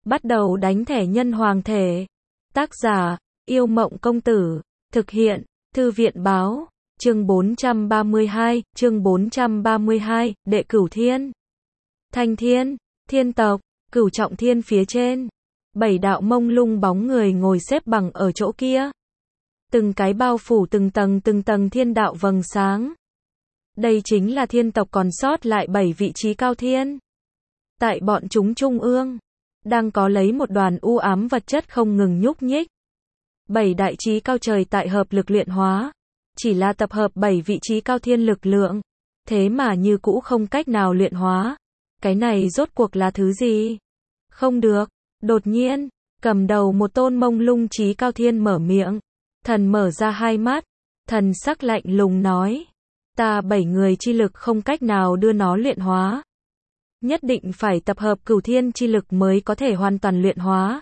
Bắt đầu đánh thẻ nhân hoàng thể. Tác giả, Yêu Mộng Công Tử. Thực hiện, Thư viện Báo. Chương 432, Đệ Cửu Thiên. Thanh Thiên, thiên tộc, Cửu Trọng Thiên phía trên. 7 đạo mông lung bóng người ngồi xếp bằng ở chỗ kia. Từng cái bao phủ từng tầng thiên đạo vầng sáng. Đây chính là thiên tộc còn sót lại 7 vị trí cao thiên. Tại bọn chúng trung ương, đang có lấy một đoàn u ám vật chất không ngừng nhúc nhích. 7 đại trí cao trời tại hợp lực luyện hóa. Chỉ là tập hợp 7 vị trí cao thiên lực lượng. Thế mà như cũ không cách nào luyện hóa. Cái này rốt cuộc là thứ gì? Không được. Đột nhiên, cầm đầu một tôn mông lung trí cao thiên mở miệng. Thần mở ra hai mắt. Thần sắc lạnh lùng nói. Ta 7 người chi lực không cách nào đưa nó luyện hóa. Nhất định phải tập hợp cửu thiên chi lực mới có thể hoàn toàn luyện hóa.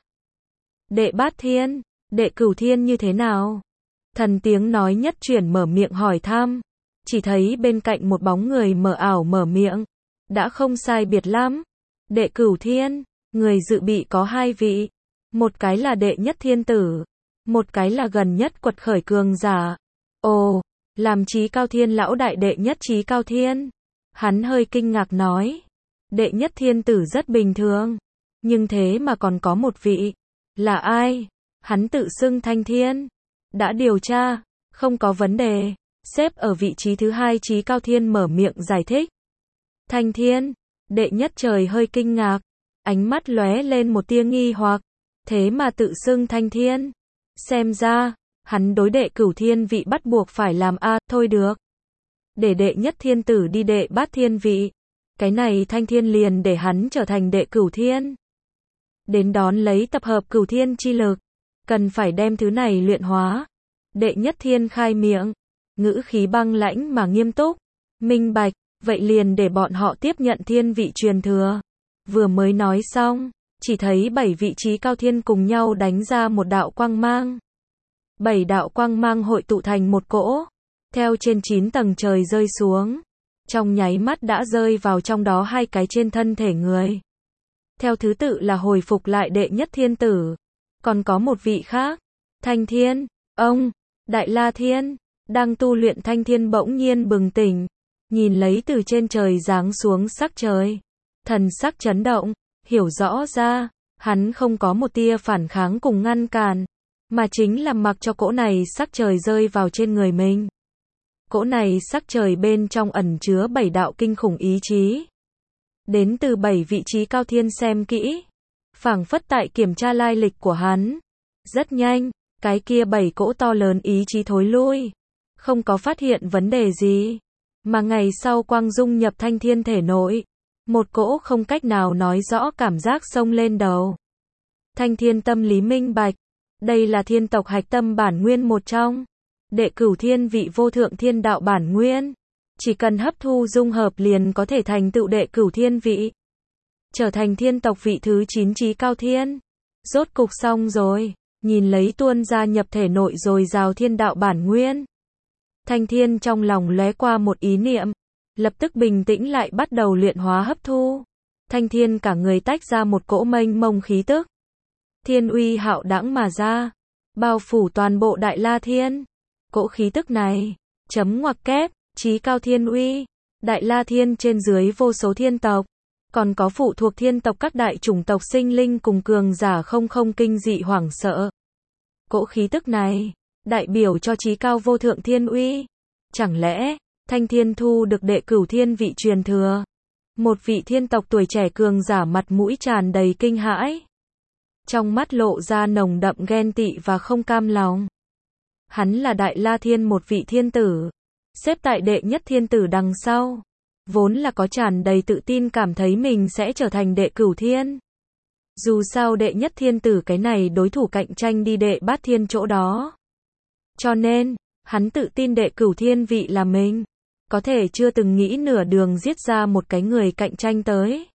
Đệ bát thiên, đệ cửu thiên như thế nào? Thần tiếng nói nhất chuyển mở miệng hỏi thăm. Chỉ thấy bên cạnh một bóng người mờ ảo mở miệng. Đã không sai biệt lắm. Đệ cửu thiên, người dự bị có 2 vị. Một cái là đệ nhất thiên tử. Một cái là gần nhất quật khởi cường giả. Ồ, làm trí cao thiên lão đại đệ nhất trí cao thiên. Hắn hơi kinh ngạc nói. Đệ nhất thiên tử rất bình thường. Nhưng thế mà còn có một vị. Là ai? Hắn tự xưng Thanh Thiên. Đã điều tra, không có vấn đề. Xếp ở vị trí thứ 2 trí cao thiên mở miệng giải thích. Thanh Thiên, đệ nhất trời hơi kinh ngạc. Ánh mắt lóe lên một tia nghi hoặc. Thế mà tự xưng Thanh Thiên. Xem ra, hắn đối đệ cửu thiên vị bắt buộc phải làm thôi được. Để đệ nhất thiên tử đi đệ bát thiên vị. Cái này Thanh Thiên liền để hắn trở thành đệ cửu thiên. Đến đón lấy tập hợp cửu thiên chi lực. Cần phải đem thứ này luyện hóa. Đệ nhất thiên khai miệng. Ngữ khí băng lãnh mà nghiêm túc. Minh bạch, vậy liền để bọn họ tiếp nhận thiên vị truyền thừa. Vừa mới nói xong, chỉ thấy 7 vị trí cao thiên cùng nhau đánh ra một đạo quang mang. 7 đạo quang mang hội tụ thành một cỗ. Theo trên 9 tầng trời rơi xuống. Trong nháy mắt đã rơi vào trong đó 2 cái trên thân thể người. Theo thứ tự là hồi phục lại đệ nhất thiên tử. Còn có một vị khác. Thanh Thiên, ông, Đại La Thiên. Đang tu luyện Thanh Thiên bỗng nhiên bừng tỉnh. Nhìn lấy từ trên trời giáng xuống sắc trời. Thần sắc chấn động. Hiểu rõ ra. Hắn không có một tia phản kháng cùng ngăn cản. Mà chính là mặc cho cỗ này sắc trời rơi vào trên người mình. Cỗ này sắc trời bên trong ẩn chứa 7 đạo kinh khủng ý chí. Đến từ 7 vị trí cao thiên xem kỹ. Phảng phất tại kiểm tra lai lịch của hắn. Rất nhanh, cái kia 7 cỗ to lớn ý chí thối lui. Không có phát hiện vấn đề gì. Mà ngày sau quang dung nhập Thanh Thiên thể nội. Một cỗ không cách nào nói rõ cảm giác xông lên đầu. Thanh Thiên tâm lý minh bạch. Đây là thiên tộc hạch tâm bản nguyên một trong. Đệ cửu thiên vị vô thượng thiên đạo bản nguyên. Chỉ cần hấp thu dung hợp liền có thể thành tựu đệ cửu thiên vị. Trở thành thiên tộc vị thứ 9 trí cao thiên. Rốt cục xong rồi. Nhìn lấy tuôn ra nhập thể nội rồi rào thiên đạo bản nguyên. Thanh Thiên trong lòng lóe qua một ý niệm. Lập tức bình tĩnh lại bắt đầu luyện hóa hấp thu. Thanh Thiên cả người tách ra một cỗ mênh mông khí tức. Thiên uy hạo đãng mà ra. Bao phủ toàn bộ Đại La Thiên. Cỗ khí tức này. Chấm ngoặc kép. Chí cao thiên uy. Đại La Thiên trên dưới vô số thiên tộc. Còn có phụ thuộc thiên tộc các đại chủng tộc sinh linh cùng cường giả không kinh dị hoảng sợ. Cỗ khí tức này. Đại biểu cho chí cao vô thượng thiên uy. Chẳng lẽ, Thanh Thiên thu được đệ cửu thiên vị truyền thừa. Một vị thiên tộc tuổi trẻ cường giả mặt mũi tràn đầy kinh hãi. Trong mắt lộ ra nồng đậm ghen tị và không cam lòng. Hắn là Đại La Thiên một vị thiên tử. Xếp tại đệ nhất thiên tử đằng sau. Vốn là có tràn đầy tự tin cảm thấy mình sẽ trở thành đệ cửu thiên. Dù sao đệ nhất thiên tử cái này đối thủ cạnh tranh đi đệ bát thiên chỗ đó. Cho nên, hắn tự tin đệ cửu thiên vị là mình. Có thể chưa từng nghĩ nửa đường giết ra một cái người cạnh tranh tới.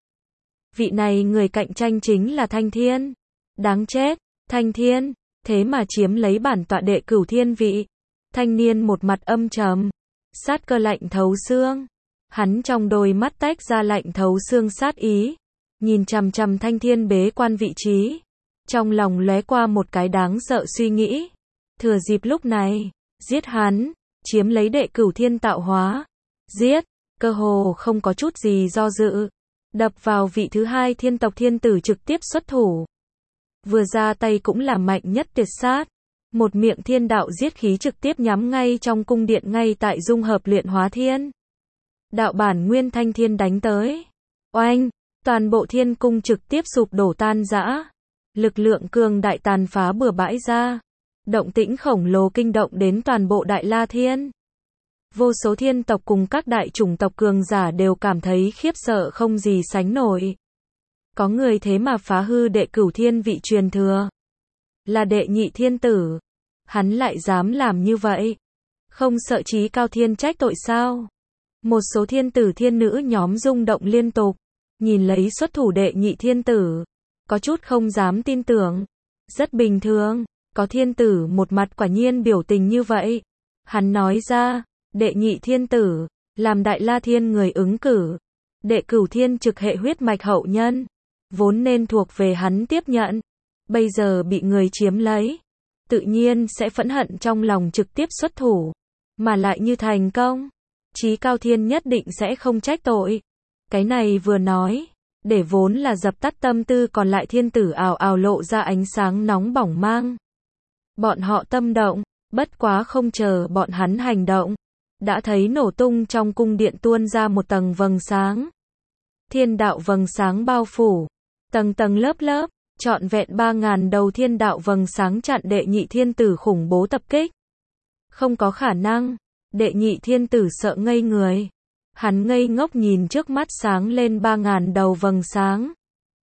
Vị này người cạnh tranh chính là Thanh Thiên. Đáng chết, Thanh Thiên, thế mà chiếm lấy bản tọa đệ cửu thiên vị. Thanh niên một mặt âm trầm. Sát cơ lạnh thấu xương. Hắn trong đôi mắt tách ra lạnh thấu xương sát ý. nhìn chằm chằm Thanh Thiên bế quan vị trí. Trong lòng lóe qua một cái đáng sợ suy nghĩ. Thừa dịp lúc này, giết hắn, chiếm lấy đệ cửu thiên tạo hóa. Giết, cơ hồ không có chút gì do dự. Đập vào vị thứ hai thiên tộc thiên tử trực tiếp xuất thủ. Vừa ra tay cũng là mạnh nhất tuyệt sát. Một miệng thiên đạo giết khí trực tiếp nhắm ngay trong cung điện ngay tại dung hợp luyện hóa thiên. Đạo bản nguyên Thanh Thiên đánh tới. Oanh, toàn bộ thiên cung trực tiếp sụp đổ tan rã. Lực lượng cường đại tàn phá bừa bãi ra. Động tĩnh khổng lồ kinh động đến toàn bộ Đại La Thiên. Vô số thiên tộc cùng các đại chủng tộc cường giả đều cảm thấy khiếp sợ không gì sánh nổi. Có người thế mà phá hư đệ cửu thiên vị truyền thừa. Là đệ nhị thiên tử. Hắn lại dám làm như vậy. Không sợ chí cao thiên trách tội sao? Một số thiên tử thiên nữ nhóm rung động liên tục. Nhìn lấy xuất thủ đệ nhị thiên tử. Có chút không dám tin tưởng. Rất bình thường. Có thiên tử một mặt quả nhiên biểu tình như vậy. Hắn nói ra, đệ nhị thiên tử, làm Đại La Thiên người ứng cử. Đệ cửu thiên trực hệ huyết mạch hậu nhân. Vốn nên thuộc về hắn tiếp nhận. Bây giờ bị người chiếm lấy. Tự nhiên sẽ phẫn hận trong lòng trực tiếp xuất thủ. Mà lại như thành công. Chí cao thiên nhất định sẽ không trách tội. Cái này vừa nói. Để vốn là dập tắt tâm tư còn lại thiên tử ào ào lộ ra ánh sáng nóng bỏng mang. Bọn họ tâm động. Bất quá không chờ bọn hắn hành động. Đã thấy nổ tung trong cung điện tuôn ra một tầng vầng sáng. Thiên đạo vầng sáng bao phủ. Tầng tầng lớp lớp. Trọn vẹn 3.000 đầu thiên đạo vầng sáng chặn đệ nhị thiên tử khủng bố tập kích. Không có khả năng. Đệ nhị thiên tử sợ ngây người. Hắn ngây ngốc nhìn trước mắt sáng lên 3.000 đầu vầng sáng.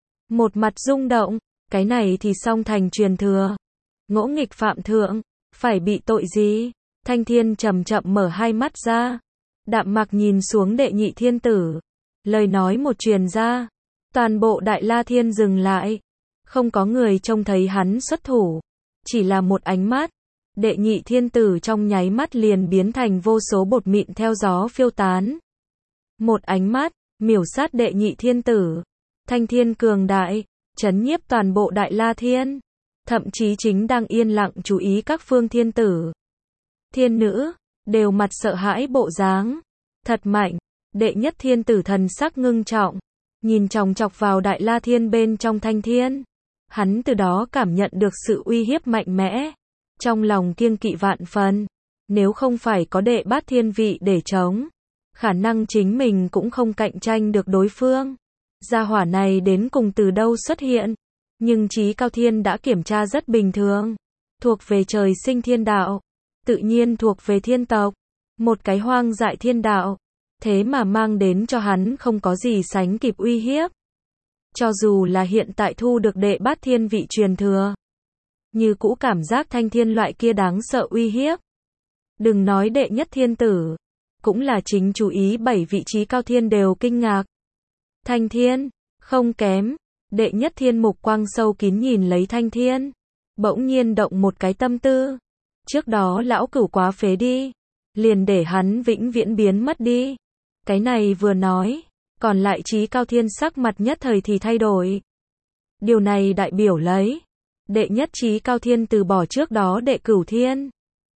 Một mặt rung động. Cái này thì song thành truyền thừa. Ngỗ nghịch phạm thượng. Phải bị tội gì? Thanh Thiên chậm chậm mở hai mắt ra. Đạm mạc nhìn xuống đệ nhị thiên tử. Lời nói một truyền ra. Toàn bộ Đại La Thiên dừng lại. Không có người trông thấy hắn xuất thủ. Chỉ là một ánh mắt. Đệ nhị thiên tử trong nháy mắt liền biến thành vô số bột mịn theo gió phiêu tán. Một ánh mắt, miểu sát đệ nhị thiên tử. Thanh thiên cường đại, chấn nhiếp toàn bộ Đại La Thiên. Thậm chí chính đang yên lặng chú ý các phương thiên tử. Thiên nữ, đều mặt sợ hãi bộ dáng. Thật mạnh, đệ nhất thiên tử thần sắc ngưng trọng. Nhìn chòng chọc vào Đại La Thiên bên trong Thanh Thiên. Hắn từ đó cảm nhận được sự uy hiếp mạnh mẽ. Trong lòng kiêng kỵ vạn phần. Nếu không phải có đệ bát thiên vị để chống. Khả năng chính mình cũng không cạnh tranh được đối phương. Gia hỏa này đến cùng từ đâu xuất hiện. Nhưng chí cao thiên đã kiểm tra rất bình thường. Thuộc về trời sinh thiên đạo. Tự nhiên thuộc về thiên tộc. Một cái hoang dại thiên đạo. Thế mà mang đến cho hắn không có gì sánh kịp uy hiếp. Cho dù là hiện tại thu được đệ bát thiên vị truyền thừa. Như cũ cảm giác thanh thiên loại kia đáng sợ uy hiếp. Đừng nói đệ nhất thiên tử. Cũng là chính chú ý 7 vị trí cao thiên đều kinh ngạc. Thanh thiên, không kém. Đệ nhất thiên mục quang sâu kín nhìn lấy thanh thiên. Bỗng nhiên động một cái tâm tư. Trước đó lão cửu quá phế đi. Liền để hắn vĩnh viễn biến mất đi. Cái này vừa nói. Còn lại chí cao thiên sắc mặt nhất thời thì thay đổi. Điều này đại biểu lấy. Đệ nhất chí cao thiên từ bỏ trước đó đệ cửu thiên.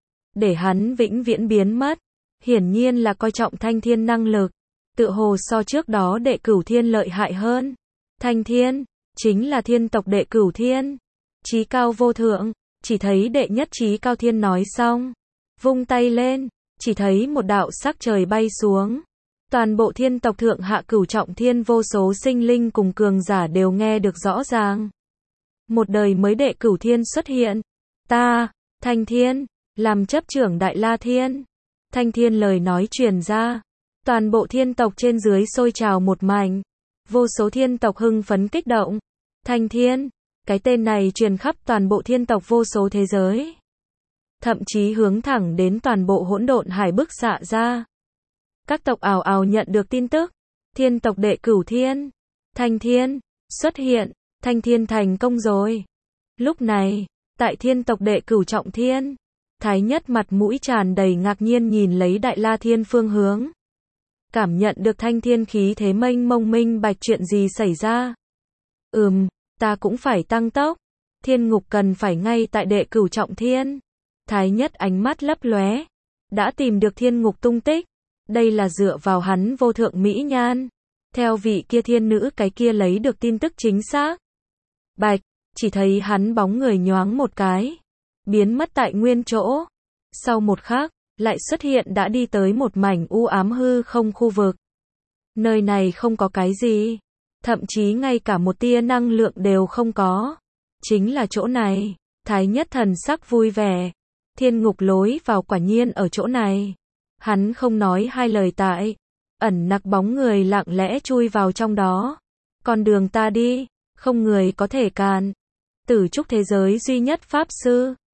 Để hắn vĩnh viễn biến mất. Hiển nhiên là coi trọng thanh thiên năng lực. Tựa hồ so trước đó đệ cửu thiên lợi hại hơn. Thanh thiên, chính là thiên tộc đệ cửu thiên. Chí cao vô thượng, chỉ thấy đệ nhất chí cao thiên nói xong. Vung tay lên, chỉ thấy một đạo sắc trời bay xuống. Toàn bộ thiên tộc thượng hạ cửu trọng thiên vô số sinh linh cùng cường giả đều nghe được rõ ràng. Một đời mới đệ cửu thiên xuất hiện. Ta, Thanh Thiên, làm chấp trưởng Đại La Thiên. Thanh Thiên lời nói truyền ra. Toàn bộ thiên tộc trên dưới sôi trào một mảnh. Vô số thiên tộc hưng phấn kích động. Thanh Thiên, cái tên này truyền khắp toàn bộ thiên tộc vô số thế giới. Thậm chí hướng thẳng đến toàn bộ hỗn độn hải bức xạ ra. Các tộc ào ào nhận được tin tức. Thiên tộc đệ cửu thiên. Thanh Thiên, xuất hiện. Thanh Thiên thành công rồi. Lúc này, tại thiên tộc đệ cửu trọng thiên. Thái nhất mặt mũi tràn đầy ngạc nhiên nhìn lấy Đại La Thiên phương hướng. Cảm nhận được Thanh Thiên khí thế mênh mông minh bạch chuyện gì xảy ra. Ta cũng phải tăng tốc. Thiên ngục cần phải ngay tại đệ cửu trọng thiên. Thái nhất ánh mắt lấp lóe. Đã tìm được thiên ngục tung tích. Đây là dựa vào hắn vô thượng mỹ nhan. Theo vị kia thiên nữ cái kia lấy được tin tức chính xác. Bạch, chỉ thấy hắn bóng người nhoáng một cái. Biến mất tại nguyên chỗ. Sau một khắc, lại xuất hiện đã đi tới một mảnh u ám hư không khu vực. Nơi này không có cái gì. Thậm chí ngay cả một tia năng lượng đều không có. Chính là chỗ này. Thái nhất thần sắc vui vẻ. Thiên ngục lối vào quả nhiên ở chỗ này. Hắn không nói hai lời tại. Ẩn nặc bóng người lặng lẽ chui vào trong đó. Con đường ta đi, không người có thể cản. Tử trúc thế giới duy nhất pháp sư.